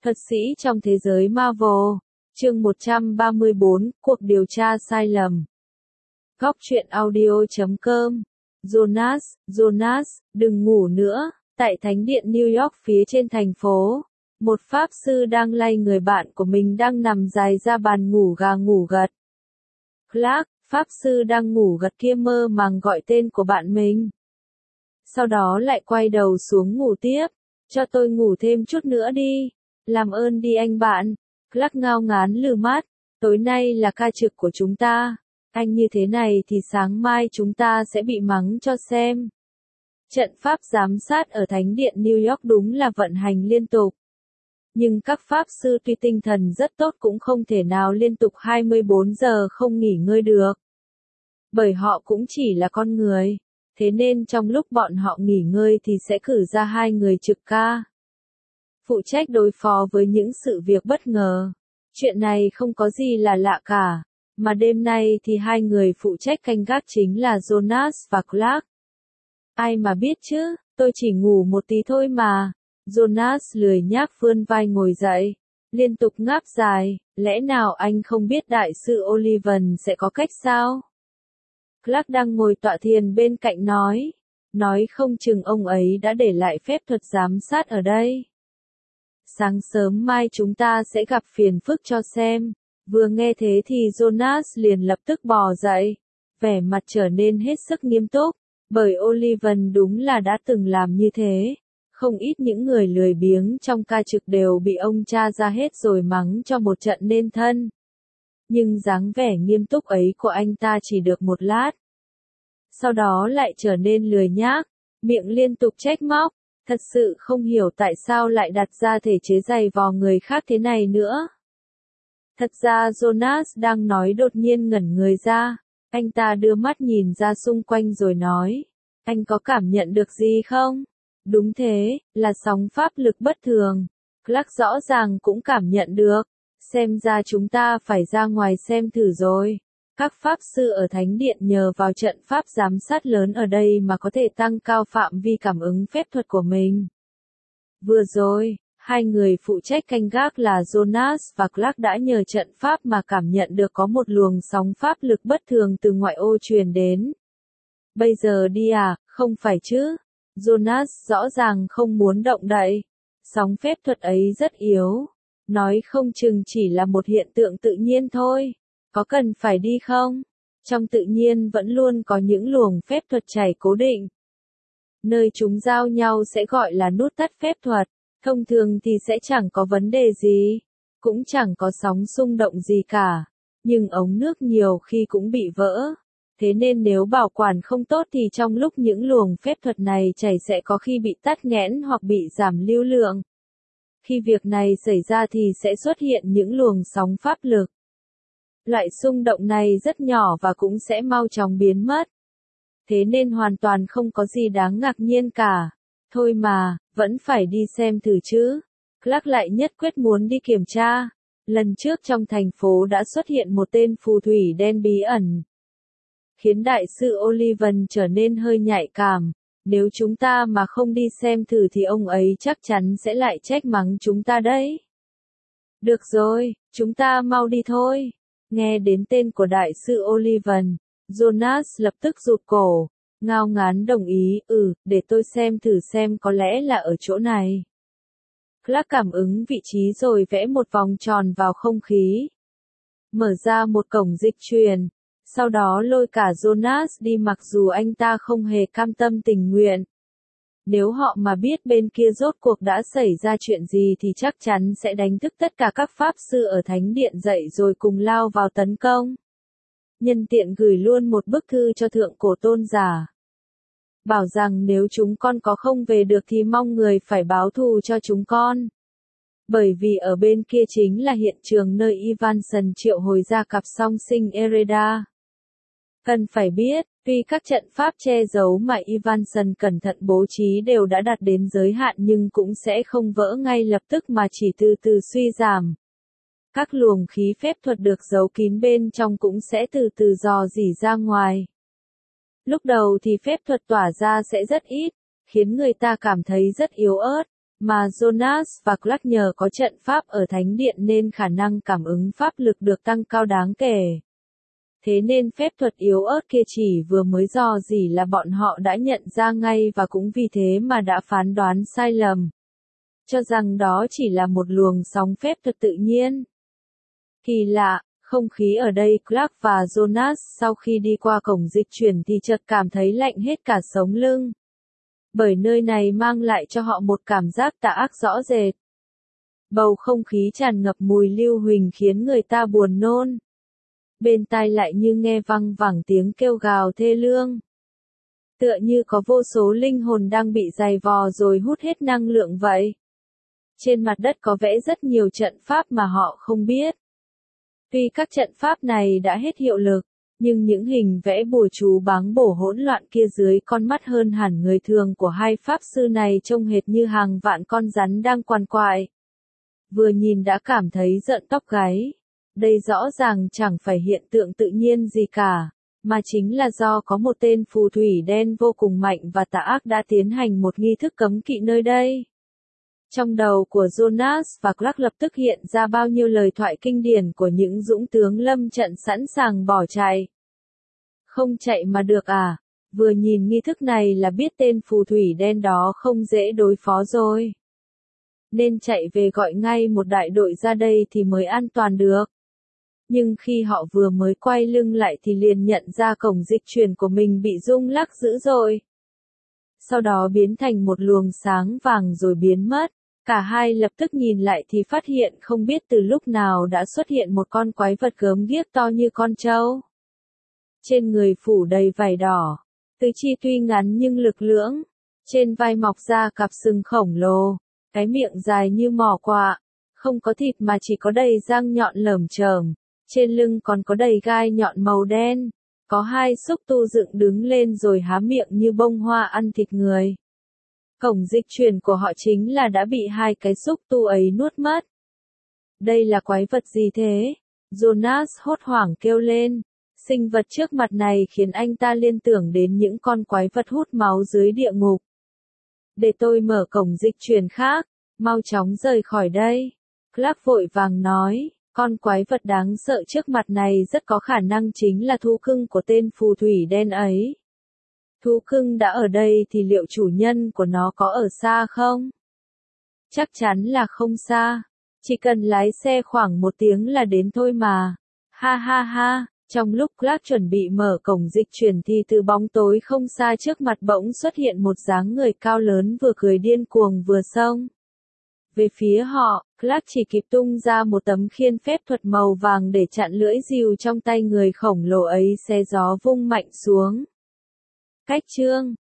Thuật sĩ trong thế giới Marvel. Chương 134, Cuộc điều tra sai lầm. Góc truyện audio.com. Jonas, đừng ngủ nữa. Tại thánh điện New York phía trên thành phố, một pháp sư đang lay người bạn của mình đang nằm dài ra bàn ngủ gà ngủ gật. Clark, pháp sư đang ngủ gật kia mơ màng gọi tên của bạn mình. Sau đó lại quay đầu xuống ngủ tiếp. Cho tôi ngủ thêm chút nữa đi. Làm ơn đi anh bạn. Clark ngao ngán lừ mắt. Tối nay là ca trực của chúng ta. Anh như thế này thì sáng mai chúng ta sẽ bị mắng cho xem. Trận pháp giám sát ở Thánh điện New York đúng là vận hành liên tục. Nhưng các pháp sư tuy tinh thần rất tốt cũng không thể nào liên tục 24 giờ không nghỉ ngơi được. Bởi họ cũng chỉ là con người. Thế nên trong lúc bọn họ nghỉ ngơi thì sẽ cử ra 2 người trực ca. Phụ trách đối phó với những sự việc bất ngờ. Chuyện này không có gì là lạ cả. Mà đêm nay thì 2 người phụ trách canh gác chính là Jonas và Clark. Ai mà biết chứ, tôi chỉ ngủ một tí thôi mà. Jonas lười nhác vươn vai ngồi dậy. Liên tục ngáp dài, lẽ nào anh không biết đại sư Olivan sẽ có cách sao? Clark đang ngồi tọa thiền bên cạnh nói không chừng ông ấy đã để lại phép thuật giám sát ở đây. Sáng sớm mai chúng ta sẽ gặp phiền phức cho xem. Vừa nghe thế thì Jonas liền lập tức bò dậy, vẻ mặt trở nên hết sức nghiêm túc, bởi Olivan đúng là đã từng làm như thế. Không ít những người lười biếng trong ca trực đều bị ông tra ra hết rồi mắng cho một trận nên thân. Nhưng dáng vẻ nghiêm túc ấy của anh ta chỉ được một lát. Sau đó lại trở nên lười nhác, miệng liên tục trách móc, thật sự không hiểu tại sao lại đặt ra thể chế giày vò người khác thế này nữa. Thật ra Jonas đang nói đột nhiên ngẩn người ra, anh ta đưa mắt nhìn ra xung quanh rồi nói, anh có cảm nhận được gì không? Đúng thế, là sóng pháp lực bất thường. Clark rõ ràng cũng cảm nhận được, xem ra chúng ta phải ra ngoài xem thử rồi. Các pháp sư ở Thánh điện nhờ vào trận pháp giám sát lớn ở đây mà có thể tăng cao phạm vi cảm ứng phép thuật của mình. Vừa rồi, 2 người phụ trách canh gác là Jonas và Clark đã nhờ trận pháp mà cảm nhận được có một luồng sóng pháp lực bất thường từ ngoại ô truyền đến. Bây giờ đi à, không phải chứ? Jonas rõ ràng không muốn động đậy. Sóng phép thuật ấy rất yếu. Nói không chừng chỉ là một hiện tượng tự nhiên thôi. Có cần phải đi không? Trong tự nhiên vẫn luôn có những luồng phép thuật chảy cố định. Nơi chúng giao nhau sẽ gọi là nút thắt phép thuật. Thông thường thì sẽ chẳng có vấn đề gì. Cũng chẳng có sóng xung động gì cả. Nhưng ống nước nhiều khi cũng bị vỡ. Thế nên nếu bảo quản không tốt thì trong lúc những luồng phép thuật này chảy sẽ có khi bị tắc nghẽn hoặc bị giảm lưu lượng. Khi việc này xảy ra thì sẽ xuất hiện những luồng sóng pháp lực. Loại xung động này rất nhỏ và cũng sẽ mau chóng biến mất. Thế nên hoàn toàn không có gì đáng ngạc nhiên cả. Thôi mà, vẫn phải đi xem thử chứ. Clark lại nhất quyết muốn đi kiểm tra. Lần trước trong thành phố đã xuất hiện một tên phù thủy đen bí ẩn. Khiến đại sư Olivan trở nên hơi nhạy cảm. Nếu chúng ta mà không đi xem thử thì ông ấy chắc chắn sẽ lại trách mắng chúng ta đấy. Được rồi, chúng ta mau đi thôi. Nghe đến tên của đại sư Olivan, Jonas lập tức rụt cổ, ngao ngán đồng ý, để tôi xem thử xem có lẽ là ở chỗ này. Clark cảm ứng vị trí rồi vẽ một vòng tròn vào không khí. Mở ra một cổng dịch truyền, sau đó lôi cả Jonas đi mặc dù anh ta không hề cam tâm tình nguyện. Nếu họ mà biết bên kia rốt cuộc đã xảy ra chuyện gì thì chắc chắn sẽ đánh thức tất cả các pháp sư ở Thánh điện dậy rồi cùng lao vào tấn công. Nhân tiện gửi luôn một bức thư cho thượng cổ tôn giả. Bảo rằng nếu chúng con có không về được thì mong người phải báo thù cho chúng con. Bởi vì ở bên kia chính là hiện trường nơi Ivanson triệu hồi ra cặp song sinh Ereda. Cần phải biết, tuy các trận pháp che giấu mà Ivanson cẩn thận bố trí đều đã đạt đến giới hạn nhưng cũng sẽ không vỡ ngay lập tức mà chỉ từ từ suy giảm. Các luồng khí phép thuật được giấu kín bên trong cũng sẽ từ từ rò rỉ ra ngoài. Lúc đầu thì phép thuật tỏa ra sẽ rất ít, khiến người ta cảm thấy rất yếu ớt, Mà Jonas và Clark nhờ có trận pháp ở thánh điện nên khả năng cảm ứng pháp lực được tăng cao đáng kể. Thế nên phép thuật yếu ớt kia chỉ vừa mới dò dỉ là bọn họ đã nhận ra ngay và cũng vì thế mà đã phán đoán sai lầm. Cho rằng đó chỉ là một luồng sóng phép thuật tự nhiên. Kỳ lạ, không khí ở đây Clark và Jonas sau khi đi qua cổng dịch chuyển thì chợt cảm thấy lạnh hết cả sống lưng. Bởi nơi này mang lại cho họ một cảm giác tà ác rõ rệt. Bầu không khí tràn ngập mùi lưu huỳnh khiến người ta buồn nôn. Bên tai lại như nghe văng vẳng tiếng kêu gào thê lương. Tựa như có vô số linh hồn đang bị giày vò rồi hút hết năng lượng vậy. Trên mặt đất có vẽ rất nhiều trận pháp mà họ không biết. Tuy các trận pháp này đã hết hiệu lực, nhưng những hình vẽ bùa chú báng bổ hỗn loạn kia dưới con mắt hơn hẳn người thường của hai pháp sư này trông hệt như hàng vạn con rắn đang quằn quại. Vừa nhìn đã cảm thấy rợn tóc gáy. Đây rõ ràng chẳng phải hiện tượng tự nhiên gì cả, mà chính là do có một tên phù thủy đen vô cùng mạnh và tà ác đã tiến hành một nghi thức cấm kỵ nơi đây. Trong đầu của Jonas và Clark lập tức hiện ra bao nhiêu lời thoại kinh điển của những dũng tướng lâm trận sẵn sàng bỏ chạy. Không chạy mà được à? Vừa nhìn nghi thức này là biết tên phù thủy đen đó không dễ đối phó rồi. Nên chạy về gọi ngay một đại đội ra đây thì mới an toàn được. Nhưng khi họ vừa mới quay lưng lại thì liền nhận ra cổng dịch chuyển của mình bị rung lắc dữ dội. Sau đó biến thành một luồng sáng vàng rồi biến mất. Cả hai lập tức nhìn lại thì phát hiện không biết từ lúc nào đã xuất hiện một con quái vật gớm ghiếc to như con trâu. Trên người phủ đầy vảy đỏ, tứ chi tuy ngắn nhưng lực lưỡng, trên vai mọc ra cặp sừng khổng lồ, cái miệng dài như mỏ quạ, không có thịt mà chỉ có đầy răng nhọn lởm chởm, trên lưng còn có đầy gai nhọn màu đen, có hai xúc tu dựng đứng lên rồi há miệng như bông hoa ăn thịt người. Cổng dịch chuyển của họ chính là đã bị hai cái xúc tu ấy nuốt mất. Đây là quái vật gì thế? Jonas hốt hoảng kêu lên. Sinh vật trước mặt này khiến anh ta liên tưởng đến những con quái vật hút máu dưới địa ngục. Để tôi mở cổng dịch chuyển khác, mau chóng rời khỏi đây. Clark vội vàng nói, con quái vật đáng sợ trước mặt này rất có khả năng chính là thú cưng của tên phù thủy đen ấy. Thú cưng đã ở đây thì liệu chủ nhân của nó có ở xa không? Chắc chắn là không xa. Chỉ cần lái xe khoảng 1 tiếng là đến thôi mà. Ha ha ha, trong lúc Clark chuẩn bị mở cổng dịch chuyển thì từ bóng tối không xa trước mặt bỗng xuất hiện một dáng người cao lớn vừa cười điên cuồng vừa xông về phía họ. Clark chỉ kịp tung ra một tấm khiên phép thuật màu vàng để chặn lưỡi rìu trong tay người khổng lồ ấy xé gió vung mạnh xuống. Cách chương